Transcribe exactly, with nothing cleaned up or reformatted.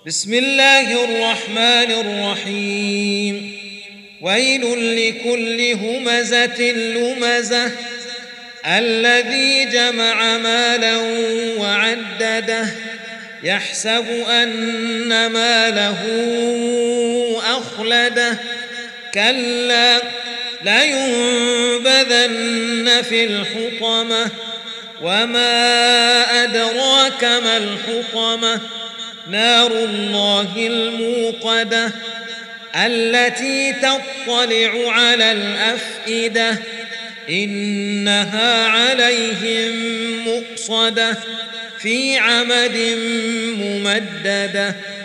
بسم الله الرحمن الرحيم ويل لكل همزة لمزة الذي جمع مالا وعدده يحسب أن ماله أخلده كلا لينبذن في الحطمة وما أدراك ما الحطمة نار الله الموقدة التي تطلع على الأفئدة إنها عليهم مؤصدة في عمد ممددة.